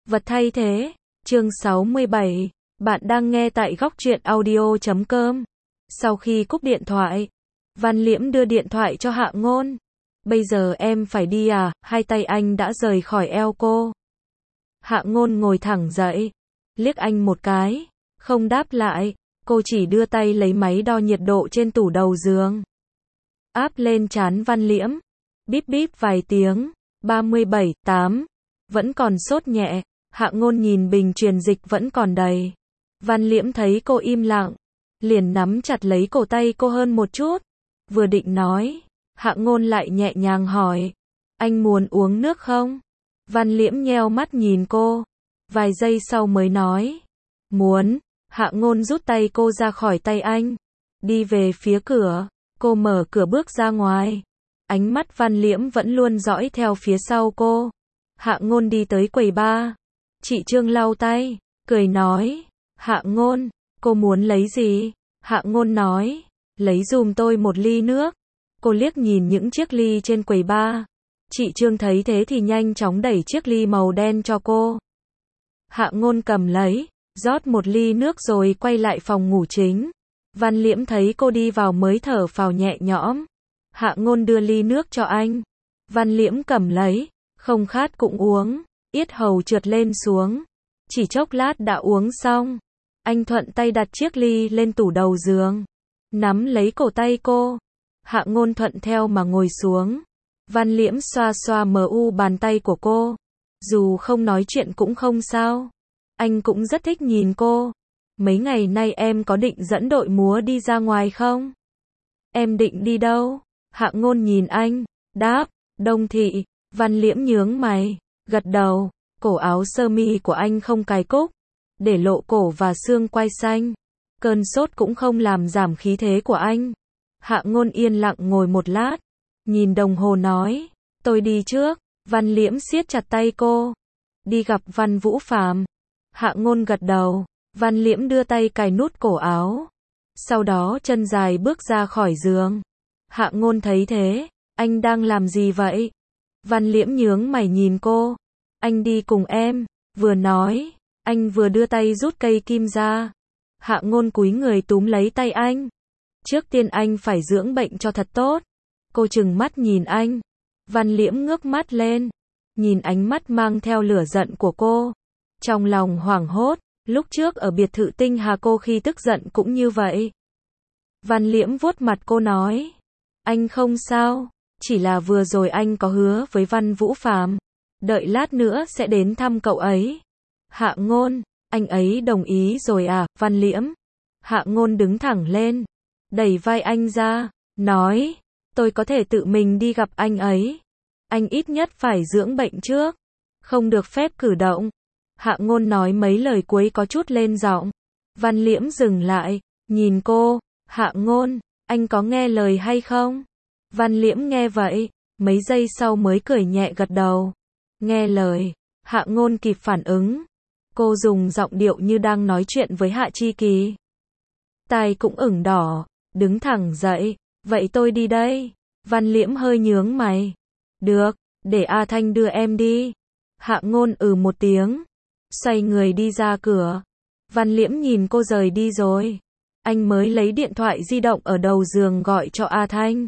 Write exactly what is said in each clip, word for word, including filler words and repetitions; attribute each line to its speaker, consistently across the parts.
Speaker 1: Vật thay thế. Chương sáu mươi bảy. Bạn đang nghe tại góc truyện audio chấm com. Sau khi cúp điện thoại, Văn Liễm đưa điện thoại cho Hạ Ngôn. Bây giờ em phải đi à? Hai tay anh đã rời khỏi eo cô. Hạ Ngôn ngồi thẳng dậy, liếc anh một cái, không đáp lại, cô chỉ đưa tay lấy máy đo nhiệt độ trên tủ đầu giường. Áp lên trán Văn Liễm, bíp bíp vài tiếng, ba mươi bảy, tám, vẫn còn sốt nhẹ. Hạ Ngôn nhìn bình truyền dịch vẫn còn đầy. Văn Liễm thấy cô im lặng, liền nắm chặt lấy cổ tay cô hơn một chút. Vừa định nói, Hạ Ngôn lại nhẹ nhàng hỏi, anh muốn uống nước không? Văn Liễm nheo mắt nhìn cô, vài giây sau mới nói, muốn. Hạ Ngôn rút tay cô ra khỏi tay anh, đi về phía cửa, cô mở cửa bước ra ngoài. Ánh mắt Văn Liễm vẫn luôn dõi theo phía sau cô. Hạ Ngôn đi tới quầy bar. Chị Trương lau tay, cười nói, Hạ Ngôn, cô muốn lấy gì? Hạ Ngôn nói, lấy dùm tôi một ly nước. Cô liếc nhìn những chiếc ly trên quầy bar. Chị Trương thấy thế thì nhanh chóng đẩy chiếc ly màu đen cho cô. Hạ Ngôn cầm lấy, rót một ly nước rồi quay lại phòng ngủ chính. Văn Liễm thấy cô đi vào mới thở phào nhẹ nhõm. Hạ Ngôn đưa ly nước cho anh. Văn Liễm cầm lấy, không khát cũng uống, yết hầu trượt lên xuống. Chỉ chốc lát đã uống xong. Anh thuận tay đặt chiếc ly lên tủ đầu giường, nắm lấy cổ tay cô. Hạ Ngôn thuận theo mà ngồi xuống. Văn Liễm xoa xoa mờ u bàn tay của cô. Dù không nói chuyện cũng không sao. Anh cũng rất thích nhìn cô. Mấy ngày nay em có định dẫn đội múa đi ra ngoài không? Em định đi đâu? Hạ Ngôn nhìn anh, đáp, Đông Thị. Văn Liễm nhướng mày, gật đầu. Cổ áo sơ mi của anh không cài cúc, để lộ cổ và xương quai xanh. Cơn sốt cũng không làm giảm khí thế của anh. Hạ Ngôn yên lặng ngồi một lát, nhìn đồng hồ nói, tôi đi trước. Văn Liễm siết chặt tay cô. Đi gặp Văn Vũ Phàm. Hạ Ngôn gật đầu. Văn Liễm đưa tay cài nút cổ áo, sau đó chân dài bước ra khỏi giường. Hạ Ngôn thấy thế, anh đang làm gì vậy? Văn Liễm nhướng mày nhìn cô. Anh đi cùng em. Vừa nói, anh vừa đưa tay rút cây kim ra. Hạ Ngôn cúi người túm lấy tay anh. Trước tiên anh phải dưỡng bệnh cho thật tốt. Cô trừng mắt nhìn anh. Văn Liễm ngước mắt lên, nhìn ánh mắt mang theo lửa giận của cô. Trong lòng hoảng hốt, lúc trước ở biệt thự Tinh Hà cô khi tức giận cũng như vậy. Văn Liễm vuốt mặt cô nói, anh không sao, chỉ là vừa rồi anh có hứa với Văn Vũ Phàm, đợi lát nữa sẽ đến thăm cậu ấy. Hạ Ngôn, anh ấy đồng ý rồi à? Văn Liễm. Hạ Ngôn đứng thẳng lên, đẩy vai anh ra, nói, tôi có thể tự mình đi gặp anh ấy. Anh ít nhất phải dưỡng bệnh trước, không được phép cử động. Hạ Ngôn nói mấy lời cuối có chút lên giọng. Văn Liễm dừng lại, nhìn cô. Hạ Ngôn, anh có nghe lời hay không? Văn Liễm nghe vậy, mấy giây sau mới cười nhẹ gật đầu. Nghe lời. Hạ Ngôn kịp phản ứng. Cô dùng giọng điệu như đang nói chuyện với Hạ Chi Kỳ. Tai cũng ửng đỏ, đứng thẳng dậy. Vậy tôi đi đây. Văn Liễm hơi nhướng mày. Được, để A Thanh đưa em đi. Hạ Ngôn ừ một tiếng, xoay người đi ra cửa. Văn Liễm nhìn cô rời đi rồi, anh mới lấy điện thoại di động ở đầu giường gọi cho A Thanh.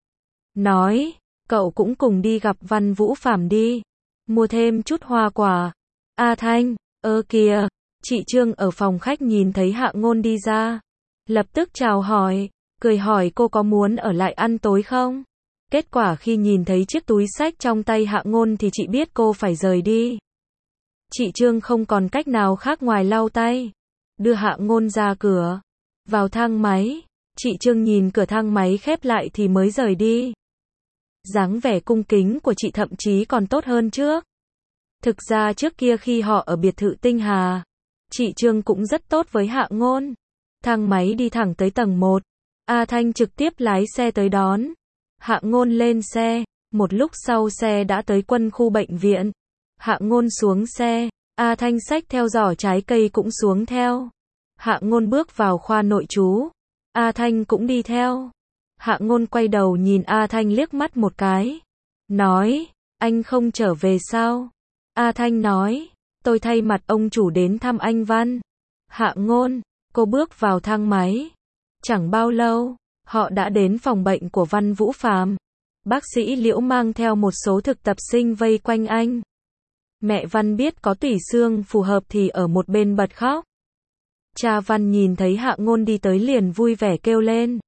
Speaker 1: Nói, cậu cũng cùng đi gặp Văn Vũ Phàm đi, mua thêm chút hoa quả. A Thanh, ơ kìa, chị Trương ở phòng khách nhìn thấy Hạ Ngôn đi ra, lập tức chào hỏi, cười hỏi cô có muốn ở lại ăn tối không? Kết quả khi nhìn thấy chiếc túi xách trong tay Hạ Ngôn thì chị biết cô phải rời đi. Chị Trương không còn cách nào khác ngoài lau tay, đưa Hạ Ngôn ra cửa, vào thang máy. Chị Trương nhìn cửa thang máy khép lại thì mới rời đi. Dáng vẻ cung kính của chị thậm chí còn tốt hơn trước. Thực ra trước kia khi họ ở biệt thự Tinh Hà, chị Trương cũng rất tốt với Hạ Ngôn. Thang máy đi thẳng tới tầng một. A Thanh trực tiếp lái xe tới đón. Hạ Ngôn lên xe, một lúc sau xe đã tới quân khu bệnh viện. Hạ Ngôn xuống xe, A Thanh xách theo giỏ trái cây cũng xuống theo. Hạ Ngôn bước vào khoa nội trú, A Thanh cũng đi theo. Hạ Ngôn quay đầu nhìn A Thanh liếc mắt một cái, nói, anh không trở về sao? A Thanh nói, tôi thay mặt ông chủ đến thăm anh Văn. Hạ Ngôn, cô bước vào thang máy. Chẳng bao lâu, họ đã đến phòng bệnh của Văn Vũ Phàm. Bác sĩ Liễu mang theo một số thực tập sinh vây quanh anh. Mẹ Văn biết có tủy xương phù hợp thì ở một bên bật khóc. Cha Văn nhìn thấy Hạ Ngôn đi tới liền vui vẻ kêu lên.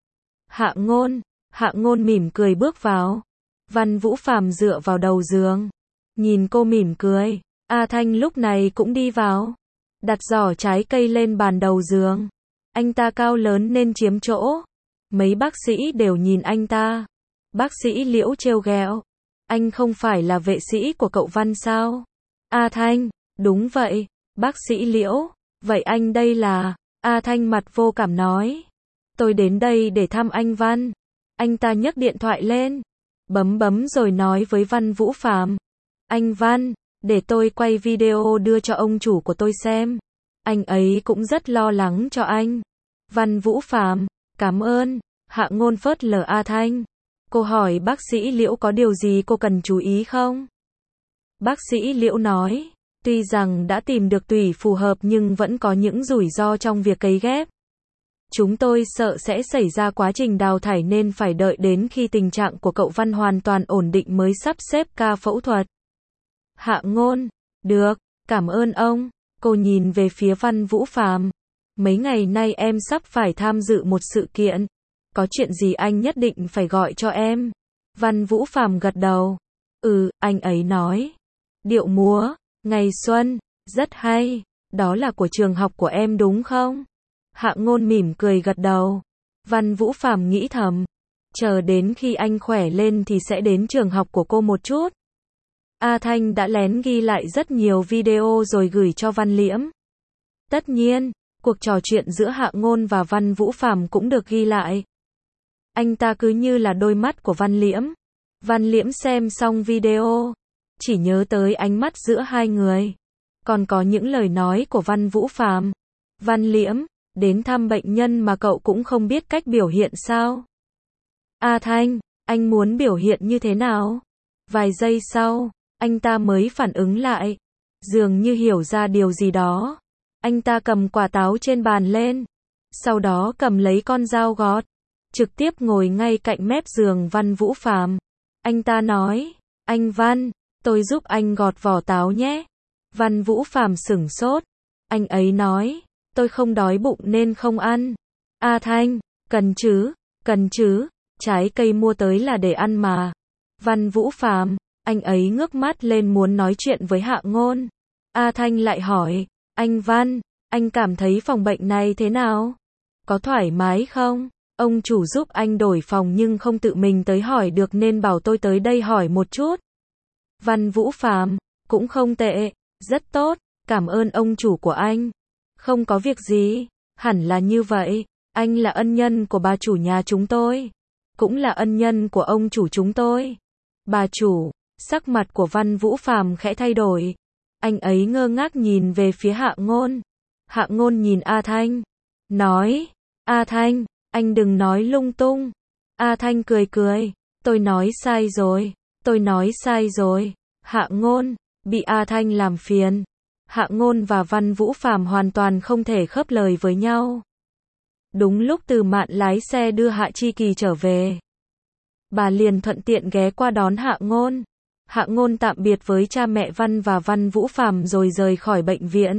Speaker 1: Hạ Ngôn, Hạ Ngôn mỉm cười bước vào. Văn Vũ Phàm dựa vào đầu giường. Nhìn cô mỉm cười. A Thanh lúc này cũng đi vào. Đặt giỏ trái cây lên bàn đầu giường. Anh ta cao lớn nên chiếm chỗ. Mấy bác sĩ đều nhìn anh ta. Bác sĩ Liễu trêu ghẹo. Anh không phải là vệ sĩ của cậu Văn sao? A Thanh, đúng vậy. Bác sĩ Liễu, vậy anh đây là... A Thanh mặt vô cảm nói. Tôi đến đây để thăm anh Văn. Anh ta nhấc điện thoại lên. Bấm bấm rồi nói với Văn Vũ Phàm. Anh Văn, để tôi quay video đưa cho ông chủ của tôi xem. Anh ấy cũng rất lo lắng cho anh. Văn Vũ Phàm, cảm ơn. Hạ Ngôn phớt lờ A Thanh. Cô hỏi bác sĩ Liễu có điều gì cô cần chú ý không? Bác sĩ Liễu nói, tuy rằng đã tìm được tủy phù hợp nhưng vẫn có những rủi ro trong việc cấy ghép. Chúng tôi sợ sẽ xảy ra quá trình đào thải nên phải đợi đến khi tình trạng của cậu Văn hoàn toàn ổn định mới sắp xếp ca phẫu thuật. Hạ Ngôn, được, cảm ơn ông. Cô nhìn về phía Văn Vũ Phàm. Mấy ngày nay em sắp phải tham dự một sự kiện. Có chuyện gì anh nhất định phải gọi cho em. Văn Vũ Phàm gật đầu. Ừ, anh ấy nói. Điệu múa, ngày xuân, rất hay. Đó là của trường học của em đúng không? Hạ Ngôn mỉm cười gật đầu. Văn Vũ Phàm nghĩ thầm. Chờ đến khi anh khỏe lên thì sẽ đến trường học của cô một chút. A Thanh đã lén ghi lại rất nhiều video rồi gửi cho Văn Liễm. Tất nhiên, cuộc trò chuyện giữa Hạ Ngôn và Văn Vũ Phàm cũng được ghi lại. Anh ta cứ như là đôi mắt của Văn Liễm. Văn Liễm xem xong video, chỉ nhớ tới ánh mắt giữa hai người. Còn có những lời nói của Văn Vũ Phàm. Văn Liễm, đến thăm bệnh nhân mà cậu cũng không biết cách biểu hiện sao? A Thanh, anh muốn biểu hiện như thế nào? Vài giây sau, anh ta mới phản ứng lại. Dường như hiểu ra điều gì đó. Anh ta cầm quả táo trên bàn lên. Sau đó cầm lấy con dao gọt. Trực tiếp ngồi ngay cạnh mép giường Văn Vũ Phàm. Anh ta nói, anh Văn, tôi giúp anh gọt vỏ táo nhé. Văn Vũ Phàm sửng sốt. Anh ấy nói, tôi không đói bụng nên không ăn. A Thanh, cần chứ, cần chứ, trái cây mua tới là để ăn mà. Văn Vũ Phàm, anh ấy ngước mắt lên muốn nói chuyện với Hạ Ngôn. A Thanh lại hỏi, anh Văn, anh cảm thấy phòng bệnh này thế nào? Có thoải mái không? Ông chủ giúp anh đổi phòng nhưng không tự mình tới hỏi được nên bảo tôi tới đây hỏi một chút. Văn Vũ Phàm, cũng không tệ, rất tốt, cảm ơn ông chủ của anh. Không có việc gì, hẳn là như vậy, anh là ân nhân của bà chủ nhà chúng tôi, cũng là ân nhân của ông chủ chúng tôi. Bà chủ, sắc mặt của Văn Vũ Phàm khẽ thay đổi. Anh ấy ngơ ngác nhìn về phía Hạ Ngôn. Hạ Ngôn nhìn A Thanh, nói, A Thanh, anh đừng nói lung tung. A Thanh cười cười, tôi nói sai rồi, tôi nói sai rồi. Hạ Ngôn, bị A Thanh làm phiền. Hạ Ngôn và Văn Vũ Phàm hoàn toàn không thể khớp lời với nhau. Đúng lúc Từ Mạn lái xe đưa Hạ Chi Kỳ trở về, bà liền thuận tiện ghé qua đón Hạ Ngôn. Hạ Ngôn tạm biệt với cha mẹ Văn và Văn Vũ Phàm rồi rời khỏi bệnh viện.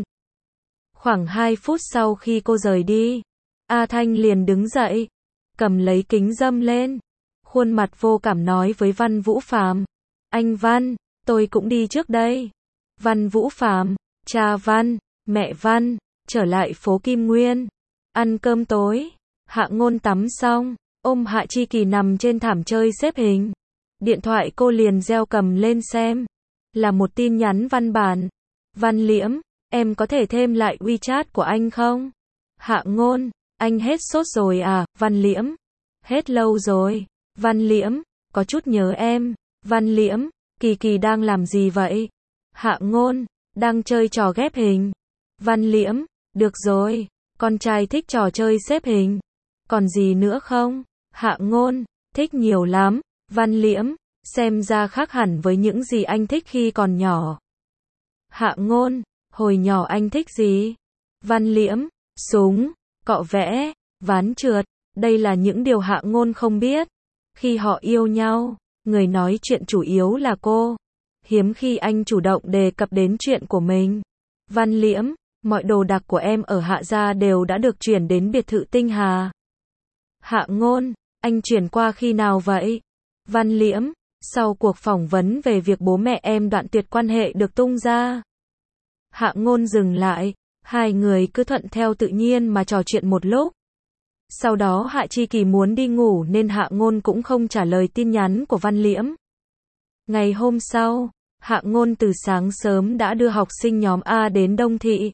Speaker 1: Khoảng hai phút sau khi cô rời đi, A Thanh liền đứng dậy, cầm lấy kính râm lên, khuôn mặt vô cảm nói với Văn Vũ Phàm, anh Văn, tôi cũng đi trước đây. Văn Vũ Phàm, cha Văn, mẹ Văn, trở lại phố Kim Nguyên, ăn cơm tối. Hạ Ngôn tắm xong, ôm Hạ Chi Kỳ nằm trên thảm chơi xếp hình. Điện thoại cô liền reo cầm lên xem. Là một tin nhắn văn bản. Văn Liễm, em có thể thêm lại WeChat của anh không? Hạ Ngôn, anh hết sốt rồi à? Văn Liễm, hết lâu rồi. Văn Liễm, có chút nhớ em. Văn Liễm, Kỳ Kỳ đang làm gì vậy? Hạ Ngôn, đang chơi trò ghép hình. Văn Liễm, được rồi, con trai thích trò chơi xếp hình. Còn gì nữa không? Hạ Ngôn, thích nhiều lắm. Văn Liễm, xem ra khác hẳn với những gì anh thích khi còn nhỏ. Hạ Ngôn, hồi nhỏ anh thích gì? Văn Liễm, súng, cọ vẽ, ván trượt, đây là những điều Hạ Ngôn không biết. Khi họ yêu nhau, người nói chuyện chủ yếu là cô. Hiếm khi anh chủ động đề cập đến chuyện của mình. Văn Liễm, mọi đồ đạc của em ở Hạ gia đều đã được chuyển đến biệt thự Tinh Hà. Hạ Ngôn, anh chuyển qua khi nào vậy? Văn Liễm, sau cuộc phỏng vấn về việc bố mẹ em đoạn tuyệt quan hệ được tung ra. Hạ Ngôn dừng lại, hai người cứ thuận theo tự nhiên mà trò chuyện một lúc. Sau đó Hạ Chi Kỳ muốn đi ngủ nên Hạ Ngôn cũng không trả lời tin nhắn của Văn Liễm. Ngày hôm sau, Hạ Ngôn từ sáng sớm đã đưa học sinh nhóm A đến Đông Thị.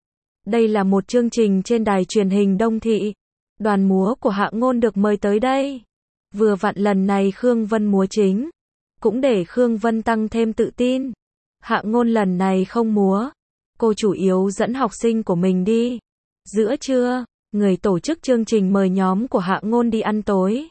Speaker 1: Đây là một chương trình trên đài truyền hình Đông Thị. Đoàn múa của Hạ Ngôn được mời tới đây. Vừa vặn lần này Khương Vân múa chính. Cũng để Khương Vân tăng thêm tự tin. Hạ Ngôn lần này không múa. Cô chủ yếu dẫn học sinh của mình đi. Giữa trưa, người tổ chức chương trình mời nhóm của Hạ Ngôn đi ăn tối.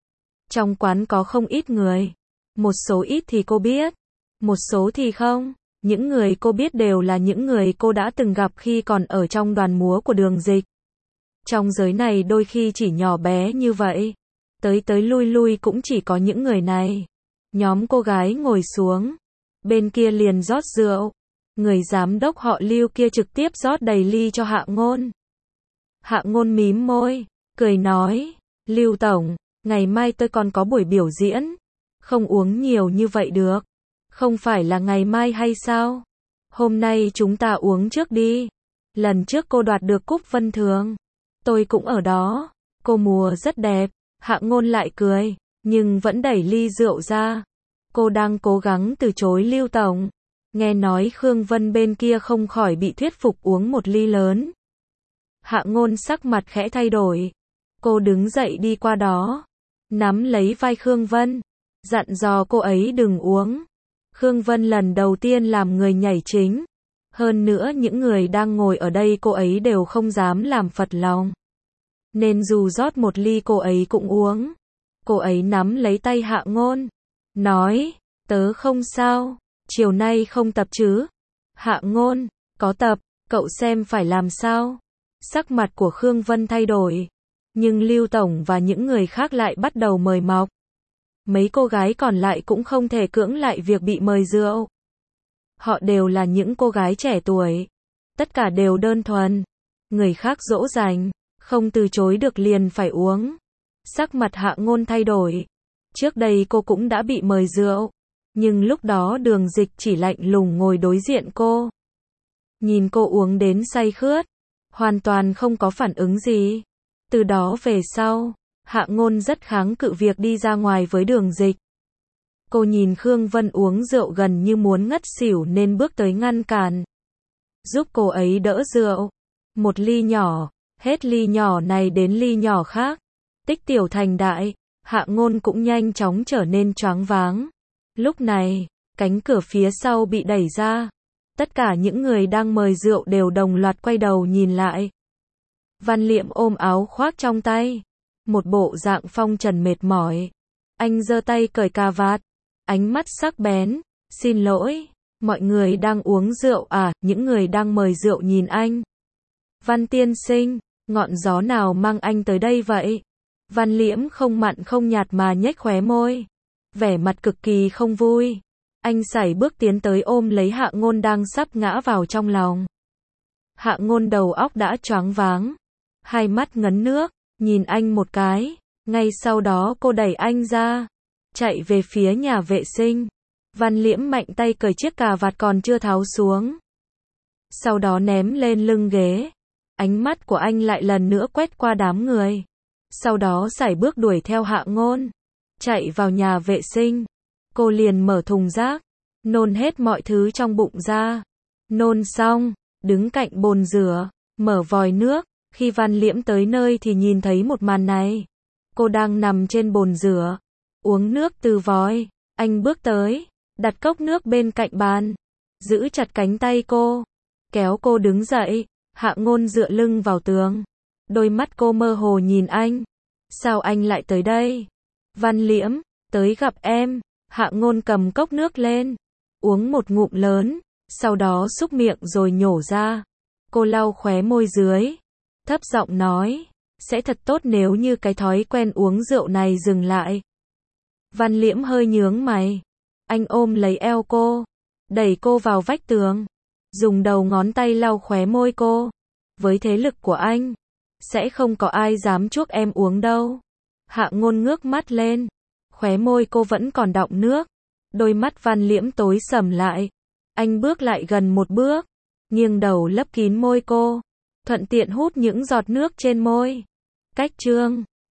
Speaker 1: Trong quán có không ít người. Một số ít thì cô biết. Một số thì không. Những người cô biết đều là những người cô đã từng gặp khi còn ở trong đoàn múa của Đường Dịch. Trong giới này đôi khi chỉ nhỏ bé như vậy. Tới tới lui lui cũng chỉ có những người này. Nhóm cô gái ngồi xuống. Bên kia liền rót rượu. Người giám đốc họ Lưu kia trực tiếp rót đầy ly cho Hạ Ngôn. Hạ Ngôn mím môi, cười nói, Lưu Tổng, ngày mai tôi còn có buổi biểu diễn. Không uống nhiều như vậy được. Không phải là ngày mai hay sao? Hôm nay chúng ta uống trước đi. Lần trước cô đoạt được cúp Vân Thường. Tôi cũng ở đó. Cô múa rất đẹp. Hạ Ngôn lại cười, nhưng vẫn đẩy ly rượu ra. Cô đang cố gắng từ chối Lưu Tổng. Nghe nói Khương Vân bên kia không khỏi bị thuyết phục uống một ly lớn. Hạ Ngôn sắc mặt khẽ thay đổi. Cô đứng dậy đi qua đó. Nắm lấy vai Khương Vân. Dặn dò cô ấy đừng uống. Khương Vân lần đầu tiên làm người nhảy chính. Hơn nữa những người đang ngồi ở đây cô ấy đều không dám làm phật lòng. Nên dù rót một ly cô ấy cũng uống. Cô ấy nắm lấy tay Hạ Ngôn. Nói, tớ không sao. Chiều nay không tập chứ? Hạ Ngôn, có tập, cậu xem phải làm sao? Sắc mặt của Khương Vân thay đổi. Nhưng Lưu Tổng và những người khác lại bắt đầu mời mọc. Mấy cô gái còn lại cũng không thể cưỡng lại việc bị mời rượu. Họ đều là những cô gái trẻ tuổi. Tất cả đều đơn thuần. Người khác dỗ dành, không từ chối được liền phải uống. Sắc mặt Hạ Ngôn thay đổi. Trước đây cô cũng đã bị mời rượu. Nhưng lúc đó Đường Dịch chỉ lạnh lùng ngồi đối diện cô. Nhìn cô uống đến say khướt. Hoàn toàn không có phản ứng gì. Từ đó về sau, Hạ Ngôn rất kháng cự việc đi ra ngoài với Đường Dịch. Cô nhìn Khương Vân uống rượu gần như muốn ngất xỉu nên bước tới ngăn cản. Giúp cô ấy đỡ rượu. Một ly nhỏ, hết ly nhỏ này đến ly nhỏ khác. Tích tiểu thành đại, Hạ Ngôn cũng nhanh chóng trở nên choáng váng. Lúc này, cánh cửa phía sau bị đẩy ra. Tất cả những người đang mời rượu đều đồng loạt quay đầu nhìn lại. Văn Liễm ôm áo khoác trong tay. Một bộ dạng phong trần mệt mỏi. Anh giơ tay cởi cà vạt. Ánh mắt sắc bén. Xin lỗi, mọi người đang uống rượu à? Những người đang mời rượu nhìn anh. Văn tiên sinh, ngọn gió nào mang anh tới đây vậy? Văn Liễm không mặn không nhạt mà nhếch khóe môi. Vẻ mặt cực kỳ không vui. Anh sải bước tiến tới ôm lấy Hạ Ngôn đang sắp ngã vào trong lòng. Hạ Ngôn đầu óc đã choáng váng. Hai mắt ngấn nước, nhìn anh một cái. Ngay sau đó cô đẩy anh ra. Chạy về phía nhà vệ sinh. Văn Liễm mạnh tay cởi chiếc cà vạt còn chưa tháo xuống. Sau đó ném lên lưng ghế. Ánh mắt của anh lại lần nữa quét qua đám người. Sau đó sải bước đuổi theo Hạ Ngôn. Chạy vào nhà vệ sinh. Cô liền mở thùng rác. Nôn hết mọi thứ trong bụng ra. Nôn xong, đứng cạnh bồn rửa. Mở vòi nước. Khi Văn Liễm tới nơi thì nhìn thấy một màn này. Cô đang nằm trên bồn rửa. Uống nước từ vòi. Anh bước tới. Đặt cốc nước bên cạnh bàn. Giữ chặt cánh tay cô. Kéo cô đứng dậy. Hạ Ngôn dựa lưng vào tường. Đôi mắt cô mơ hồ nhìn anh. Sao anh lại tới đây? Văn Liễm, tới gặp em. Hạ Ngôn cầm cốc nước lên. Uống một ngụm lớn. Sau đó xúc miệng rồi nhổ ra. Cô lau khóe môi dưới, thấp giọng nói, sẽ thật tốt nếu như cái thói quen uống rượu này dừng lại. Văn Liễm hơi nhướng mày. Anh ôm lấy eo cô, đẩy cô vào vách tường, dùng đầu ngón tay lau khóe môi cô. Với thế lực của anh, sẽ không có ai dám chuốc em uống đâu. Hạ Ngôn ngước mắt lên, khóe môi cô vẫn còn đọng nước. Đôi mắt Văn Liễm tối sầm lại. Anh bước lại gần một bước, nghiêng đầu lấp kín môi cô, thuận tiện hút những giọt nước trên môi. Cách chương